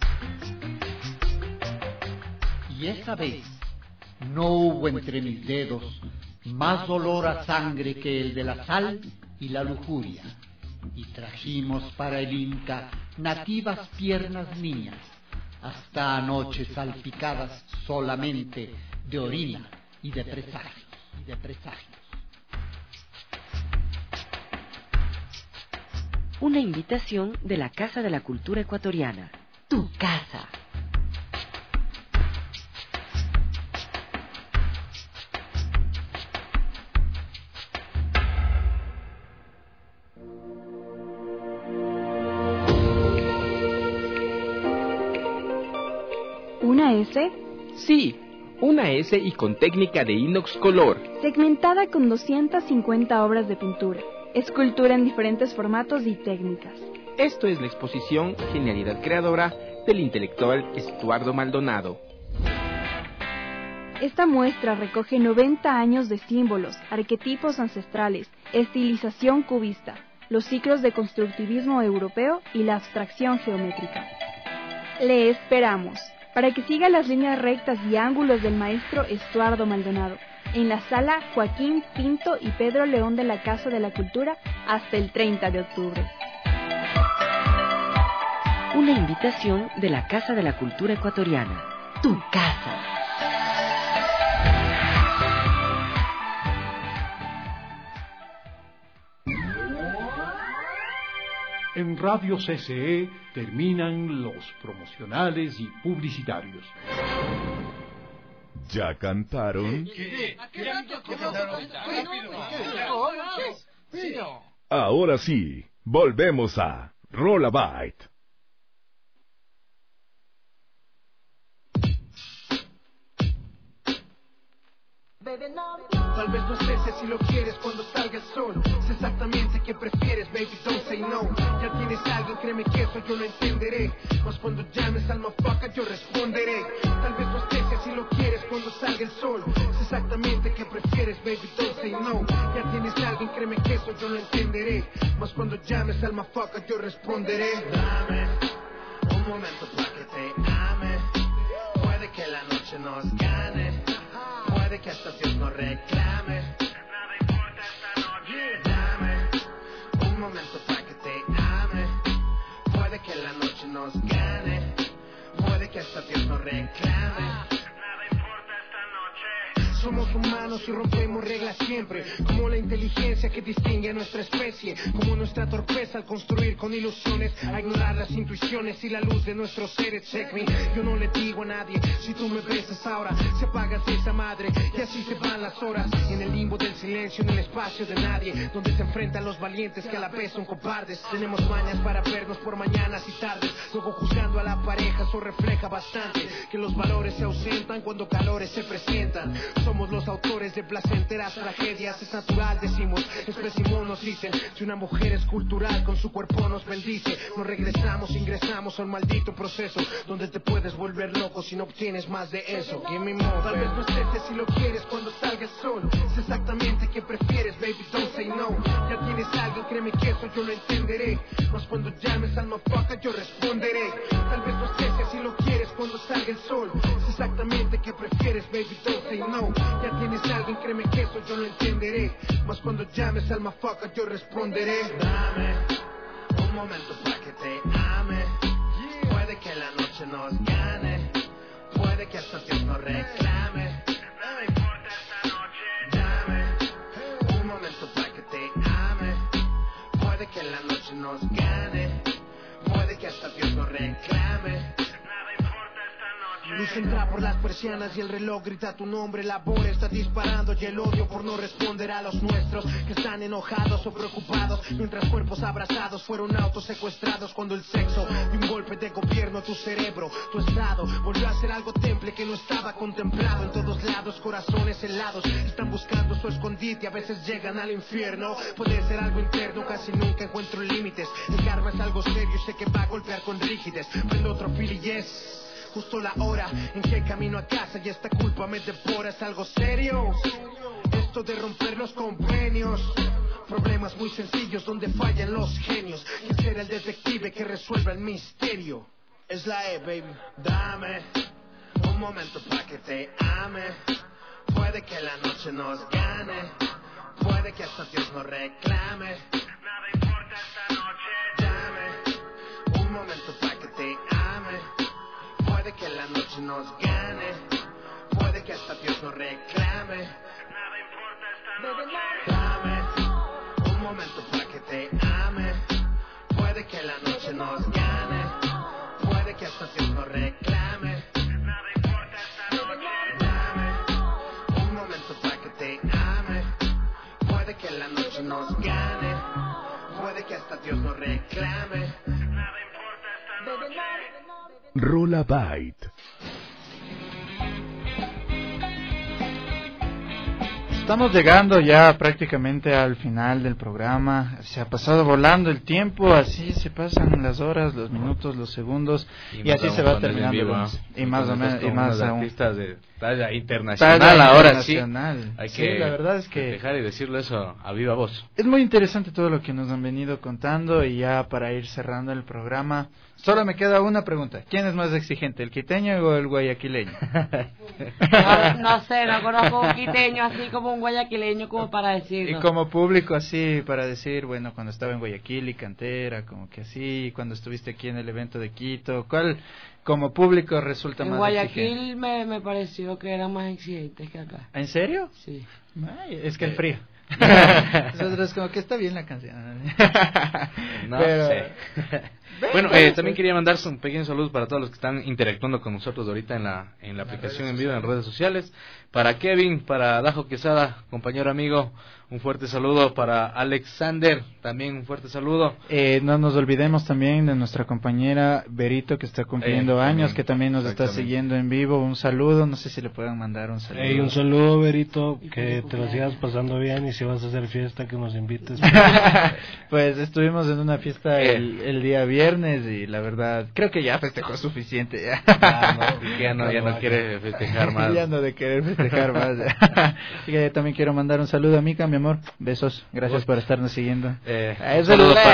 Y esa vez no hubo entre mis dedos más olor a sangre que el de la sal y la lujuria. Y trajimos para el Inca nativas piernas mías, hasta anoche salpicadas solamente de orina y de presagios. Una invitación de la Casa de la Cultura Ecuatoriana. Tu casa. ¿Una S? Sí, una S y con técnica de inox color. Segmentada con 250 obras de pintura. Escultura en diferentes formatos y técnicas. Esto es la exposición Genialidad Creadora del intelectual Estuardo Maldonado. Esta muestra recoge 90 años de símbolos, arquetipos ancestrales, estilización cubista, los ciclos de constructivismo europeo y la abstracción geométrica. Le esperamos para que siga las líneas rectas y ángulos del maestro Estuardo Maldonado, en la sala Joaquín Pinto y Pedro León de la Casa de la Cultura hasta el 30 de octubre. Una invitación de la Casa de la Cultura Ecuatoriana. Tu casa. En Radio CCE terminan los promocionales y publicitarios. ¿Ya cantaron? Ahora sí, volvemos a Rollabyte. Tal vez no sé si lo quieres cuando salga el sol. Sé exactamente qué prefieres, baby, don't say no. Ya tienes a alguien, créeme que eso yo lo entenderé. Mas cuando llames al motherfucker yo responderé. Tal vez no sé si lo quieres cuando salga el sol. Sé exactamente qué prefieres, baby, don't say no. Ya tienes a alguien, créeme que eso yo lo entenderé. Mas cuando llames al motherfucker yo responderé. Dame un momento para que te ame. Puede que la noche nos gane. Puede que hasta Dios nos reclame. Nada importa esta noche. Dame un momento para que te ame. Puede que la noche nos gane. Puede que hasta Dios nos reclame. Nada importa esta noche. Somos humanos y rompemos reglas siempre. Como la inteligencia que distingue a nuestra especie. Como nuestra torpeza al construir con ilusiones. A ignorar las intuiciones y la luz de nuestros seres. Check me. Yo no le digo a nadie. Si tú me besas ahora, se apaga esa madre. Y así se van las horas. En el limbo del silencio, en el espacio de nadie. Donde se enfrentan los valientes que a la vez son cobardes. Tenemos mañas para vernos por mañanas y tardes. Luego juzgando a la pareja, eso refleja bastante. Que los valores se ausentan cuando calores se presentan. Somos los autores de placenteras tragedias. Es natural, decimos, expresimos, nos dicen. Si una mujer es cultural, con su cuerpo nos bendice. Nos regresamos, ingresamos a un maldito proceso. Donde te puedes volver loco si no obtienes más de eso. Give me more. Tal vez no sé si lo quieres cuando salga el sol. Sé exactamente qué prefieres, baby, don't say no. Ya tienes a alguien, créeme que eso yo lo entenderé. Mas cuando llames al motherfucker yo responderé. Tal vez no sé si lo quieres cuando salga el sol. Sé exactamente qué prefieres, baby, don't say no. Ya tienes a alguien, créeme que eso yo lo entenderé. Mas cuando llames al motherfucker yo responderé. Dame un momento para que te ame. Puede que la noche nos gane. Puede que hasta Dios nos reclame. Nada importa esta noche. Dame un momento para que te ame. Puede que la noche nos gane. Puede que hasta Dios nos reclame. Luz entra por las persianas y el reloj grita tu nombre. La bola está disparando y el odio por no responder a los nuestros que están enojados o preocupados. Mientras cuerpos abrazados fueron autosecuestrados. Cuando el sexo de un golpe de gobierno a tu cerebro, tu estado volvió a ser algo temple que no estaba contemplado. En todos lados corazones helados están buscando su escondite. A veces llegan al infierno. Puede ser algo interno, casi nunca encuentro límites. El karma es algo serio y sé que va a golpear con rigidez. Prendo otro fili, yes. Justo la hora en que camino a casa y esta culpa me devora. Es algo serio esto de romper los convenios. Problemas muy sencillos donde fallan los genios. ¿Quién será el detective que resuelva el misterio? Es la E, baby. Dame un momento para que te ame. Puede que la noche nos gane. Puede que hasta Dios nos reclame. Nada importa esta noche. Dame un momento para que te ame. Puede que la noche nos gane. Puede que hasta Dios nos reclame. Nada importa esta noche. Dame un momento para que te ame. hasta Dios nos reclame. Nada importa esta noche. Dame un momento para que te ame. Puede que la noche nos gane. Puede que hasta Dios nos reclame. Nada importa esta noche. Rola Byte. Estamos llegando ya prácticamente al final del programa. Se ha pasado volando el tiempo, así se pasan las horas, los minutos, los segundos y así se va terminando el lunes. Y más o menos, y más aún. Artistas de talla internacional, ahora internacional. Sí. Hay que la verdad es que dejar y decirlo eso a viva voz. Es muy interesante todo lo que nos han venido contando y ya para ir cerrando el programa, solo me queda una pregunta. ¿Quién es más exigente, el quiteño o el guayaquileño? No sé, no conozco un quiteño así como un guayaquileño como para decirlo. Y como público así para decir, bueno, cuando estaba en Guayaquil y Cantera, como que así, cuando estuviste aquí en el evento de Quito, ¿cuál como público resulta más exigente? En Guayaquil me pareció que eran más exigentes que acá. ¿En serio? Sí. Ay, es que el frío. Nosotros como que está bien la canción. No sé. Bueno, también quería mandar un pequeño saludo para todos los que están interactuando con nosotros ahorita en la aplicación en vivo en redes sociales. Para Kevin, para Dajo Quesada, compañero amigo, un fuerte saludo. Para Alexander, también un fuerte saludo. No nos olvidemos también de nuestra compañera Berito, que está cumpliendo años, que también nos está siguiendo en vivo. Un saludo, no sé si le pueden mandar un saludo. Un saludo, Berito, que te lo sigas pasando bien y si vas a hacer fiesta, que nos invites. Pues estuvimos en una fiesta el día viernes y la verdad, creo que ya festejó suficiente. Ya no quiere festejar más. Ya no de querer festejar más. Así que también quiero mandar un saludo a Mica, mi amor. Besos, gracias por estarnos siguiendo. Es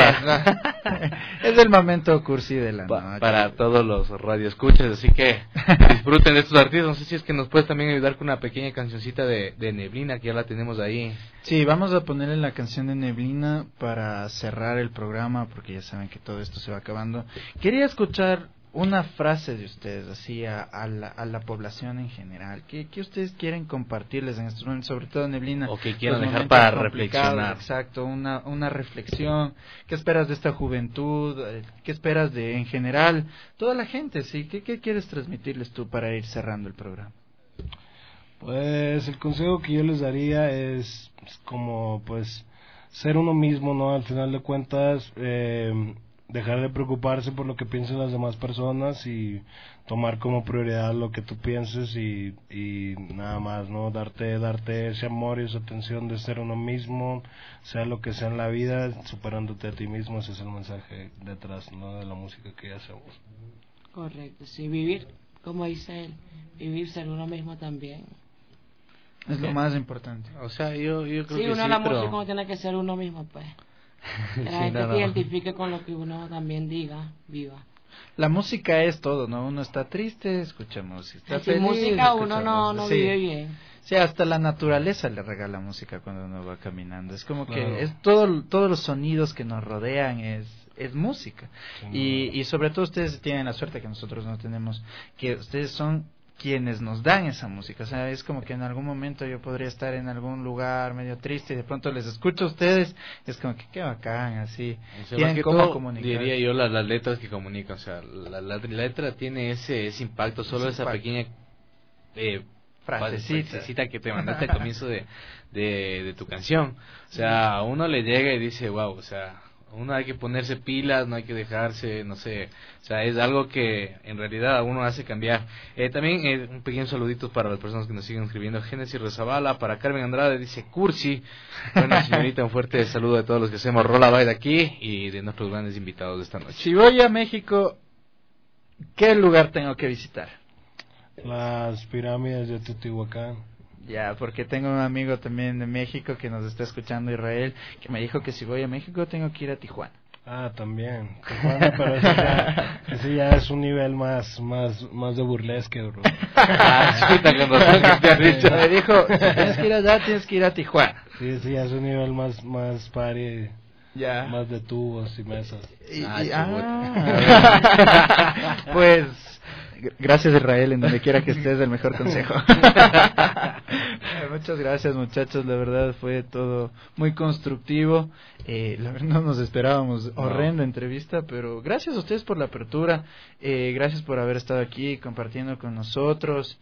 el momento cursi de la noche. Para todos los radioescuchas, así que disfruten de estos artistas. No sé si es que nos puedes también ayudar con una pequeña cancioncita de Neblina, que ya la tenemos ahí. Sí, vamos a ponerle la canción de Neblina para cerrar el programa, porque ya saben que todo esto se va acabando. Quería escuchar una frase de ustedes, así a la población en general. ¿Qué ustedes quieren compartirles en estos momentos, sobre todo Neblina? O que quieran dejar para reflexionar. Exacto, una reflexión. ¿Qué esperas de esta juventud? ¿Qué esperas de, en general, toda la gente? ¿Sí? ¿Qué quieres transmitirles tú para ir cerrando el programa? Pues el consejo que yo les daría es como pues ser uno mismo, ¿no? Al final de cuentas, dejar de preocuparse por lo que piensen las demás personas y tomar como prioridad lo que tú pienses y nada más, ¿no? Darte ese amor y esa atención de ser uno mismo, sea lo que sea en la vida, superándote a ti mismo. Ese es el mensaje detrás, ¿no? De la música que hacemos. Correcto, sí, vivir, como dice él, vivir, ser uno mismo también. Es lo más importante. O sea, yo creo que sí, uno la música no tiene que ser uno mismo, pues. Que la gente se identifique con lo que uno también diga, viva. La música es todo, ¿no? Uno está triste, escucha música. Está sin música uno no vive bien. Sí, hasta la naturaleza le regala música cuando uno va caminando. Es como que es todos los sonidos que nos rodean es música. Y sobre todo ustedes tienen la suerte que nosotros no tenemos, que ustedes son quienes nos dan esa música. O sea, es como que en algún momento yo podría estar en algún lugar medio triste y de pronto les escucho a ustedes, es como que qué bacán, así. Tienen cómo comunicar. Diría yo las letras que comunican, o sea, la letra tiene ese impacto, solo esa pequeña frasecita que te mandaste al comienzo de tu canción. O sea, a uno le llega y dice, wow, o sea, uno hay que ponerse pilas, no hay que dejarse, no sé, o sea, es algo que en realidad a uno hace cambiar. También un pequeño saludito para las personas que nos siguen escribiendo. Génesis Rezabala, para Carmen Andrade, dice Cursi. Bueno, señorita, un fuerte saludo de todos los que hacemos Rola Byte aquí y de nuestros grandes invitados de esta noche. Si voy a México, ¿qué lugar tengo que visitar? Las pirámides de Teotihuacán. Ya, porque tengo un amigo también de México que nos está escuchando, Israel, que me dijo que si voy a México tengo que ir a Tijuana. Ah, también. Tijuana, pero ese ya es un nivel más de burlesque, bro. Me dijo, si tienes que ir allá, tienes que ir a Tijuana. Sí, ya es un nivel más party, ya. Más de tubos y mesas. Pues... Gracias, Israel, en donde quiera que estés, el mejor consejo. Muchas gracias, muchachos, la verdad fue todo muy constructivo. La verdad no nos esperábamos horrenda entrevista, pero gracias a ustedes por la apertura, gracias por haber estado aquí compartiendo con nosotros.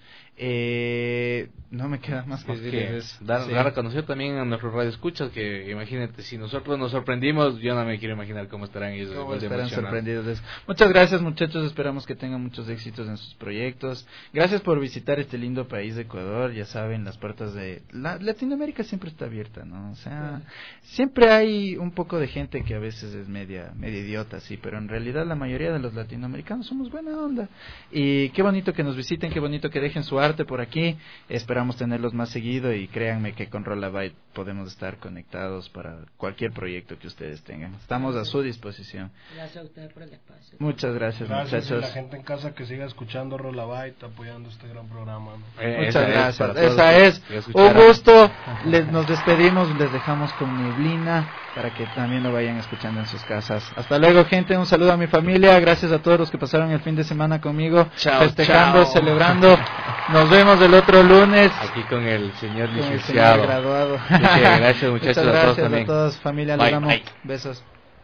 No me queda más que decirles dar a conocer también a nuestros radioescuchas que imagínate, si nosotros nos sorprendimos, yo no me quiero imaginar cómo estarán ellos. ¿Cómo estarán sorprendidos? Muchas gracias, muchachos, esperamos que tengan muchos éxitos en sus proyectos. Gracias por visitar este lindo país de Ecuador. Ya saben, las puertas de Latinoamérica siempre está abierta, ¿no? O sea, siempre hay un poco de gente que a veces es media idiota, sí, pero en realidad la mayoría de los latinoamericanos somos buena onda. Y qué bonito que nos visiten, qué bonito que dejen su arte por aquí. Esperamos tenerlos más seguido y créanme que con Rollabyte podemos estar conectados para cualquier proyecto que ustedes tengan. Estamos a su disposición. Gracias a ustedes por el espacio. Muchas gracias, muchachos. Y la gente en casa que siga escuchando Rollabyte, apoyando este gran programa, ¿no? Muchas gracias. Esa es un gusto. Nos despedimos, les dejamos con Neblina para que también lo vayan escuchando en sus casas. Hasta luego, gente. Un saludo a mi familia. Gracias a todos los que pasaron el fin de semana conmigo, festejando, celebrando. Nos vemos el otro lunes. Aquí con el señor licenciado. Graduado. Gracias, muchachos. Muchas gracias a todos también. A todos, familia. Les amo. Besos.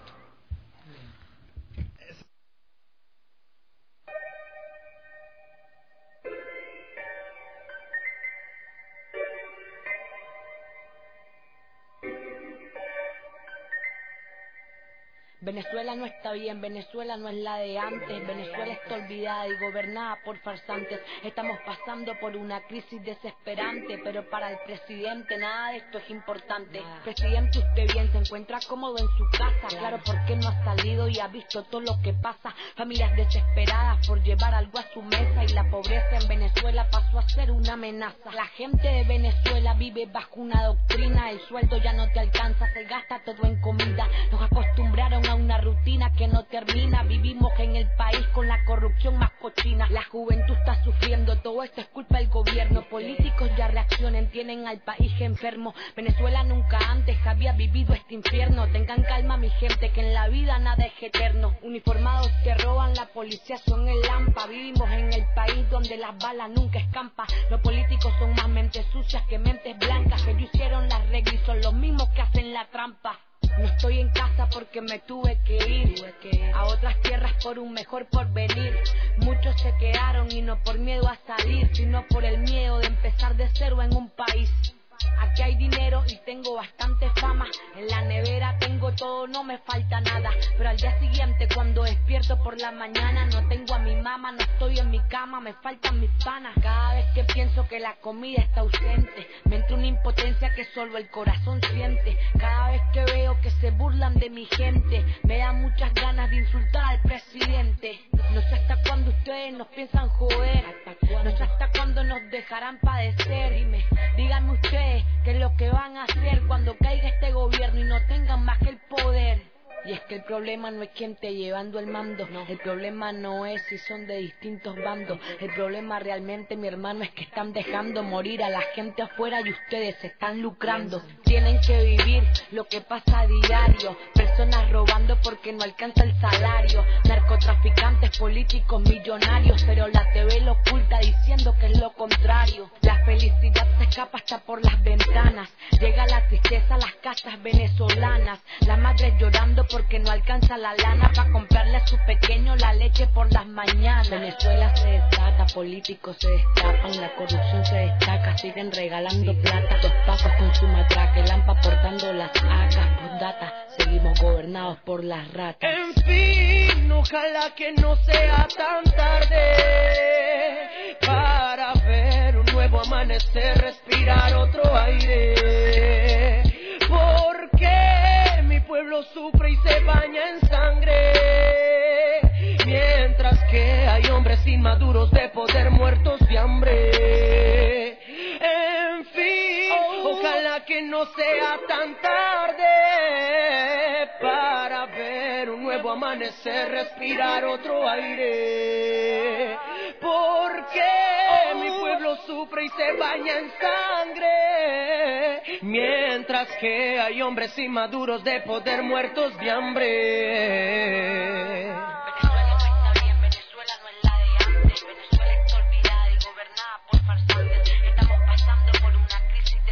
Venezuela no está bien, Venezuela no es la de antes, Venezuela está olvidada y gobernada por farsantes. Estamos pasando por una crisis desesperante, pero para el presidente nada de esto es importante. Presidente, usted bien se encuentra cómodo en su casa, claro, porque no ha salido y ha visto todo lo que pasa. Familias desesperadas por llevar algo a su mesa y la pobreza en Venezuela pasó a ser una amenaza. La gente de Venezuela vive bajo una doctrina, el sueldo ya no te alcanza, se gasta todo en comida. Nos acostumbraron a una rutina que no termina. Vivimos en el país con la corrupción más cochina. La juventud está sufriendo, todo esto es culpa del gobierno. Políticos ya reaccionen, tienen al país enfermo. Venezuela nunca antes había vivido este infierno. Tengan calma, mi gente, que en la vida nada es eterno. Uniformados que roban, la policía son el lampa. Vivimos en el país donde las balas nunca escampan. Los políticos son más mentes sucias que mentes blancas, que ellos hicieron las reglas y son los mismos que hacen la trampa. No estoy en casa porque me tuve que ir a otras tierras por un mejor porvenir. Muchos se quedaron y no por miedo a salir, sino por el miedo de empezar de cero en un país. Aquí hay dinero y tengo bastante fama. En la nevera tengo todo, no me falta nada. Pero al día siguiente cuando despierto por la mañana, no tengo a mi mamá, no estoy en mi cama, me faltan mis panas. Cada vez que pienso que la comida está ausente, me entra una impotencia que solo el corazón siente. Cada vez que veo que se burlan de mi gente, me da muchas ganas de insultar al presidente. No sé hasta cuándo ustedes nos piensan joder, no sé hasta cuándo nos dejarán padecer. Díganme ustedes qué es lo que van a hacer cuando caiga este gobierno y no tengan más que el poder. Y es que el problema no es quién esté llevando el mando, el problema no es si son de distintos bandos, el problema realmente, mi hermano, es que están dejando morir a la gente afuera y ustedes se están lucrando. Tienen que vivir lo que pasa a diario, personas robando porque no alcanza el salario, narcotraficantes, políticos, millonarios, pero la TV lo oculta diciendo que es lo contrario. La felicidad se escapa hasta por las ventanas, llega la tristeza a las casas venezolanas, las madres llorando porque no alcanza la lana para comprarle a su pequeño la leche por las mañanas. Venezuela se desata, políticos se destapan, la corrupción se destaca, siguen regalando plata, los pacos con su matraca, el AMPA portando las acas, postdata, seguimos gobernados por las ratas. En fin, ojalá que no sea tan tarde para ver un nuevo amanecer, respirar otro aire, porque mi pueblo sufre y se baña en sangre, mientras que hay hombres inmaduros de poder muertos de hambre. En fin, ojalá que no sea tan tarde para ver un nuevo amanecer, respirar otro aire, porque mi pueblo sufre y se baña en sangre, mientras que hay hombres inmaduros de poder muertos de hambre. Venezuela está olvidada y gobernada por farsantes. Estamos pasando por una crisis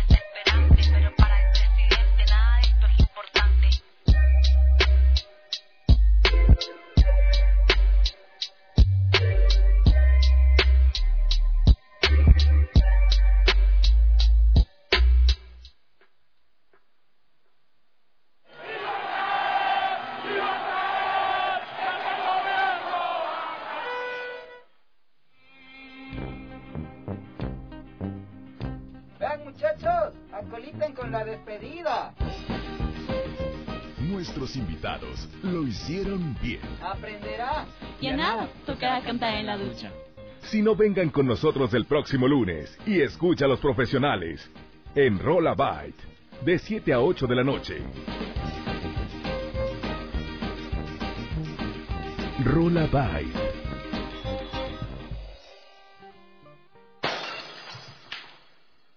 muchachos, acoliten con la despedida. Nuestros invitados lo hicieron bien. Aprenderá. Y a nada, toca cantar en la ducha. Si no, vengan con nosotros el próximo lunes y escucha a los profesionales en Rola Byte, de 7 a 8 de la noche. Rola Byte.